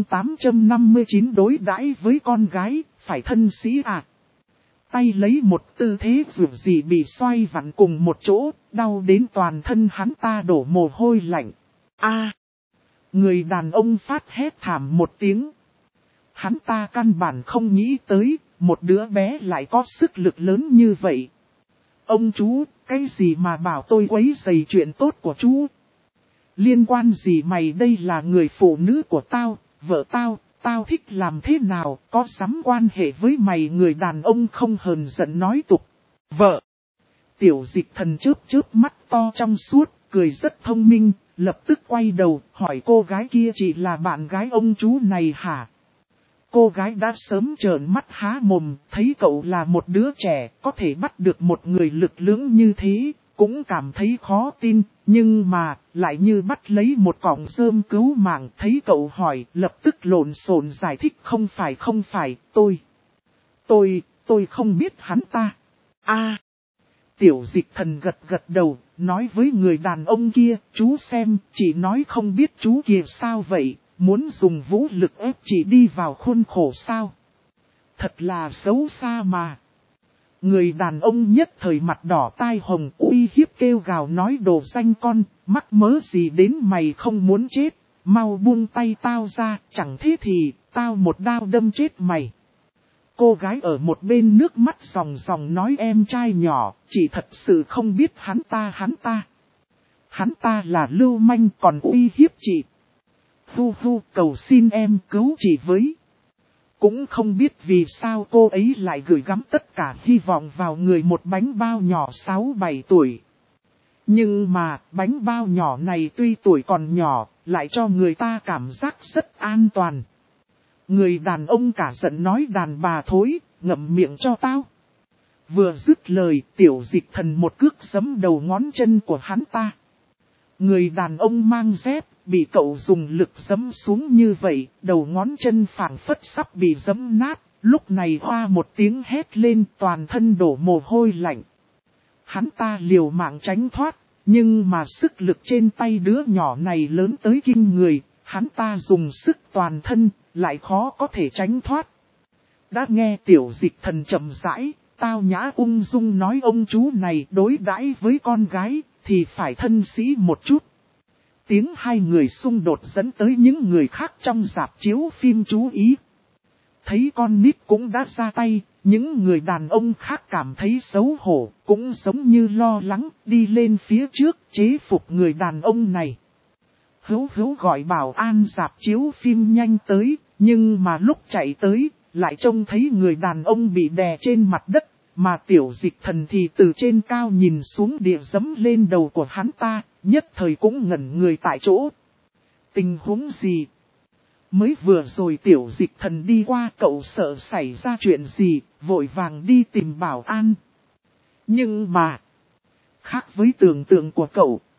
859 đối đãi với con gái, phải thân sĩ à. Tay lấy một tư thế dù gì bị xoay vặn cùng một chỗ, đau đến toàn thân hắn ta đổ mồ hôi lạnh. A! Người đàn ông phát hét thảm một tiếng. Hắn ta căn bản không nghĩ tới, một đứa bé lại có sức lực lớn như vậy. Ông chú, cái gì mà bảo tôi quấy rầy chuyện tốt của chú? Liên quan gì mày, đây là người phụ nữ của tao, vợ tao, tao thích làm thế nào, có dám quan hệ với mày? Người đàn ông không hờn giận nói tục. Vợ! Tiểu Dịch Thần chớp mắt to trong suốt, cười rất thông minh, lập tức quay đầu, hỏi cô gái kia chỉ là bạn gái ông chú này hả? Cô gái đã sớm trợn mắt há mồm, thấy cậu là một đứa trẻ, có thể bắt được một người lực lưỡng như thế, cũng cảm thấy khó tin, nhưng mà, lại như bắt lấy một cọng rơm cứu mạng, thấy cậu hỏi, lập tức lộn xộn giải thích không phải, tôi không biết hắn ta. A. Tiểu Dịch Thần gật đầu, nói với người đàn ông kia, chú xem, chị nói không biết chú kìa sao vậy, muốn dùng vũ lực ép chị đi vào khuôn khổ sao? Thật là xấu xa mà. Người đàn ông nhất thời mặt đỏ tai hồng uy hiếp kêu gào nói đồ danh con, mắc mớ gì đến mày không muốn chết, mau buông tay tao ra, chẳng thế thì, tao một đao đâm chết mày. Cô gái ở một bên nước mắt ròng nói em trai nhỏ, chị thật sự không biết hắn ta. Hắn ta là lưu manh còn uy hiếp chị. Cầu xin em cứu chị với. Cũng không biết vì sao cô ấy lại gửi gắm tất cả hy vọng vào người một bánh bao nhỏ 6-7 tuổi. Nhưng mà bánh bao nhỏ này tuy tuổi còn nhỏ, lại cho người ta cảm giác rất an toàn. Người đàn ông cả giận nói đàn bà thối, ngậm miệng cho tao. Vừa dứt lời, Tiểu Dịch Thần một cước giẫm đầu ngón chân của hắn ta. Người đàn ông mang dép, bị cậu dùng lực giẫm xuống như vậy, đầu ngón chân phảng phất sắp bị giẫm nát, lúc này hoa một tiếng hét lên toàn thân đổ mồ hôi lạnh. Hắn ta liều mạng tránh thoát, nhưng mà sức lực trên tay đứa nhỏ này lớn tới kinh người, hắn ta dùng sức toàn thân, lại khó có thể tránh thoát. Đã nghe Tiểu Dịch Thần chậm rãi, tao nhã ung dung nói ông chú này đối đãi với con gái, thì phải thân sĩ một chút. Tiếng hai người xung đột dẫn tới những người khác trong rạp chiếu phim chú ý. Thấy con nít cũng đã ra tay, những người đàn ông khác cảm thấy xấu hổ, cũng giống như lo lắng, đi lên phía trước chế phục người đàn ông này. Hữu gọi bảo an rạp chiếu phim nhanh tới, nhưng mà lúc chạy tới, lại trông thấy người đàn ông bị đè trên mặt đất, mà Tiểu Dịch Thần thì từ trên cao nhìn xuống địa giẫm lên đầu của hắn ta, nhất thời cũng ngẩn người tại chỗ. Tình huống gì? Mới vừa rồi Tiểu Dịch Thần đi qua, cậu sợ xảy ra chuyện gì, vội vàng đi tìm bảo an. Nhưng mà, khác với tưởng tượng của cậu,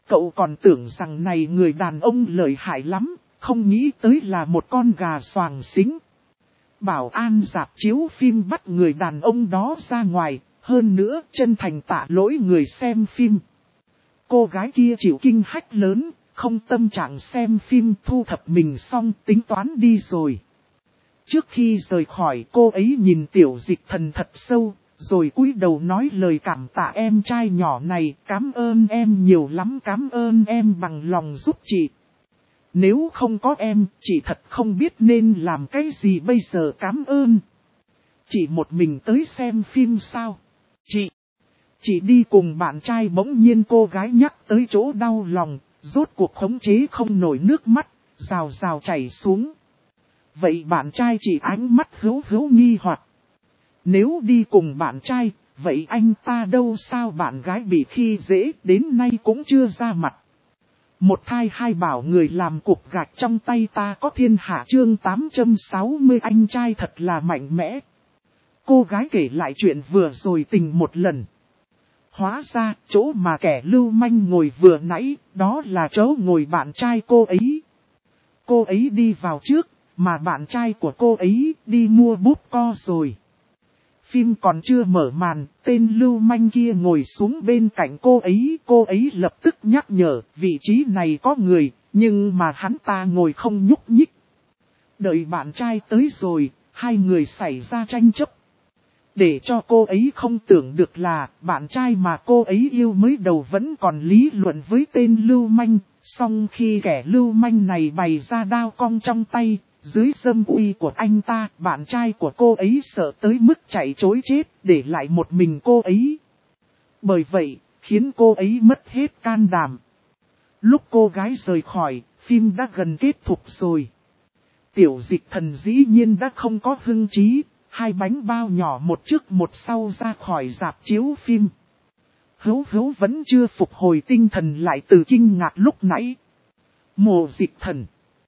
Cậu còn tưởng rằng này người đàn ông lợi hại lắm, không nghĩ tới là một con gà xoàng xính. Bảo an rạp chiếu phim bắt người đàn ông đó ra ngoài, hơn nữa chân thành tạ lỗi người xem phim. Cô gái kia chịu kinh hách lớn, không tâm trạng xem phim, thu thập mình xong tính toán đi rồi. Trước khi rời khỏi, cô ấy nhìn Tiểu Dịch Thần thật sâu, rồi cúi đầu nói lời cảm tạ em trai nhỏ này, cảm ơn em nhiều lắm, cảm ơn em bằng lòng giúp chị. Nếu không có em, chị thật không biết nên làm cái gì bây giờ, cảm ơn. Chị một mình tới xem phim sao? Chị đi cùng bạn trai. Bỗng nhiên cô gái nhắc tới chỗ đau lòng, rốt cuộc khống chế không nổi, nước mắt rào rào chảy xuống. Vậy bạn trai chị? Ánh mắt hữu nghi hoặc. Nếu đi cùng bạn trai, vậy anh ta đâu? Sao bạn gái bị khi dễ đến nay cũng chưa ra mặt? Một thai hai bảo người làm cục gạch trong tay ta có thiên hạ. Chương 860. Anh trai thật là mạnh mẽ. Cô gái kể lại chuyện vừa rồi tình một lần. Hóa ra, chỗ mà kẻ lưu manh ngồi vừa nãy, đó là chỗ ngồi bạn trai cô ấy. Cô ấy đi vào trước, mà bạn trai của cô ấy đi mua búp co rồi. Phim còn chưa mở màn, tên lưu manh kia ngồi xuống bên cạnh cô ấy lập tức nhắc nhở, vị trí này có người, nhưng mà hắn ta ngồi không nhúc nhích. Đợi bạn trai tới rồi, hai người xảy ra tranh chấp. Để cho cô ấy không tưởng được là, bạn trai mà cô ấy yêu mới đầu vẫn còn lý luận với tên lưu manh, song khi kẻ lưu manh này bày ra đao cong trong tay, dưới dâm uy của anh ta, bạn trai của cô ấy sợ tới mức chạy trối chết, để lại một mình cô ấy. Bởi vậy, khiến cô ấy mất hết can đảm. Lúc cô gái rời khỏi, phim đã gần kết thúc rồi. Tiểu Dịch Thần dĩ nhiên đã không có hưng trí, hai bánh bao nhỏ một trước một sau ra khỏi rạp chiếu phim. Hữu vẫn chưa phục hồi tinh thần lại từ kinh ngạc lúc nãy. Mộ Dịch Thần.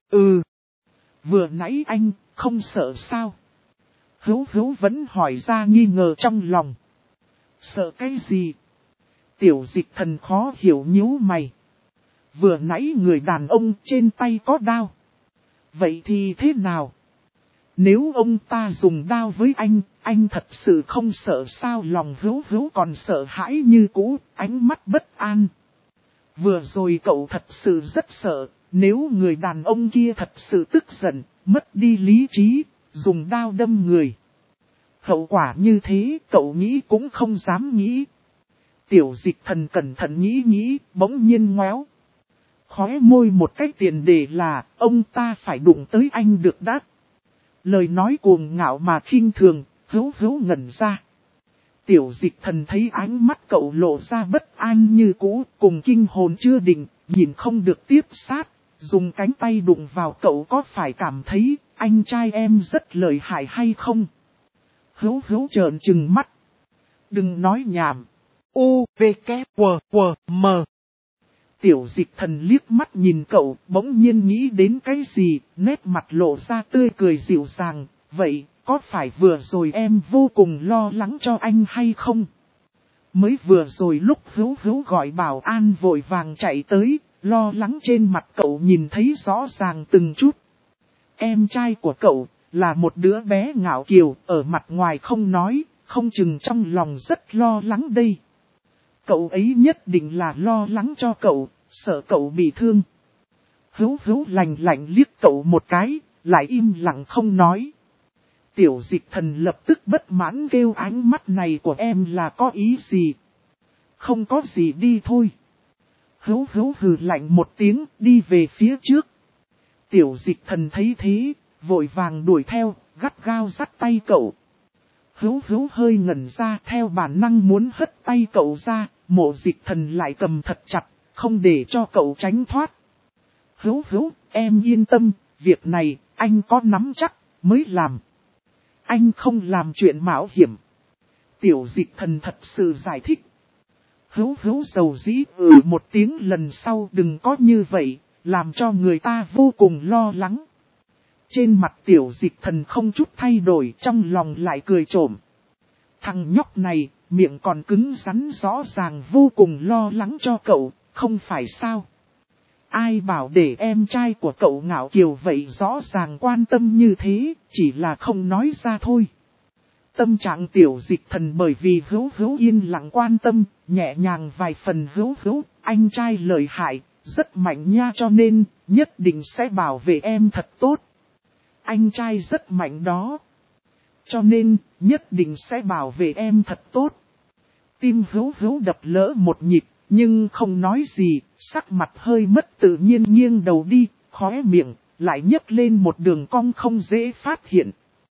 Vừa nãy anh không sợ sao? Hữu vẫn hỏi ra nghi ngờ trong lòng. Sợ cái gì? Tiểu Dịch Thần khó hiểu nhíu mày. Vừa nãy người đàn ông trên tay có đao. Vậy thì thế nào? Nếu ông ta dùng đao với anh thật sự không sợ sao? Lòng hữu còn sợ hãi như cũ, ánh mắt bất an. Vừa rồi cậu thật sự rất sợ, nếu người đàn ông kia thật sự tức giận, mất đi lý trí, dùng đao đâm người. Hậu quả như thế cậu nghĩ cũng không dám nghĩ. Tiểu Dịch Thần cẩn thận nghĩ, bỗng nhiên ngoéo. Khóe môi một cách tiền đề là, ông ta phải đụng tới anh được đã. Lời nói cuồng ngạo mà khinh thường, hữu ngẩn ra. Tiểu Dịch Thần thấy ánh mắt cậu lộ ra bất an như cũ, cùng kinh hồn chưa định, nhìn không được tiếp sát, dùng cánh tay đụng vào cậu. Có phải cảm thấy, anh trai em rất lợi hại hay không? Hữu trợn trừng mắt. Đừng nói nhảm. U-V-K-W-W-M. Tiểu Dịch Thần liếc mắt nhìn cậu, bỗng nhiên nghĩ đến cái gì, nét mặt lộ ra tươi cười dịu dàng. Vậy, có phải vừa rồi em vô cùng lo lắng cho anh hay không? Mới vừa rồi lúc hữu gọi bảo an vội vàng chạy tới, lo lắng trên mặt cậu nhìn thấy rõ ràng từng chút. Em trai của cậu là một đứa bé ngạo kiều, ở mặt ngoài không nói, không chừng trong lòng rất lo lắng đây. Cậu ấy nhất định là lo lắng cho cậu, sợ cậu bị thương. Hữu lạnh liếc cậu một cái, lại im lặng không nói. Tiểu Dịch Thần lập tức bất mãn kêu, ánh mắt này của em là có ý gì? Không có gì, đi thôi. Hữu hừ lạnh một tiếng, đi về phía trước. Tiểu Dịch Thần thấy thế, vội vàng đuổi theo, gắt gao dắt tay cậu. Hữu hơi ngẩn ra, theo bản năng muốn hất tay cậu ra, Mộ Dịch Thần lại cầm thật chặt, không để cho cậu tránh thoát. Hữu, em yên tâm, việc này, anh có nắm chắc, mới làm. Anh không làm chuyện mạo hiểm. Tiểu Dịch Thần thật sự giải thích. Hữu dầu dĩ một tiếng, lần sau đừng có như vậy, làm cho người ta vô cùng lo lắng. Trên mặt Tiểu Dịch Thần không chút thay đổi, trong lòng lại cười trộm. Thằng nhóc này, miệng còn cứng rắn, rõ ràng vô cùng lo lắng cho cậu, Không phải sao? Ai bảo để em trai của cậu Ngạo Kiều vậy rõ ràng quan tâm như thế, chỉ là không nói ra thôi. Tâm trạng Tiểu Dịch Thần bởi vì Hữu Hữu yên lặng quan tâm, nhẹ nhàng vài phần. Hữu Hữu, anh trai lợi hại, rất mạnh nha, cho nên nhất định sẽ bảo vệ em thật tốt. Anh trai rất mạnh đó. Cho nên nhất định sẽ bảo vệ em thật tốt. Tim Hữu Hữu đập lỡ một nhịp, nhưng không nói gì, sắc mặt hơi mất tự nhiên nghiêng đầu đi, khóe miệng lại nhấc lên một đường cong không dễ phát hiện.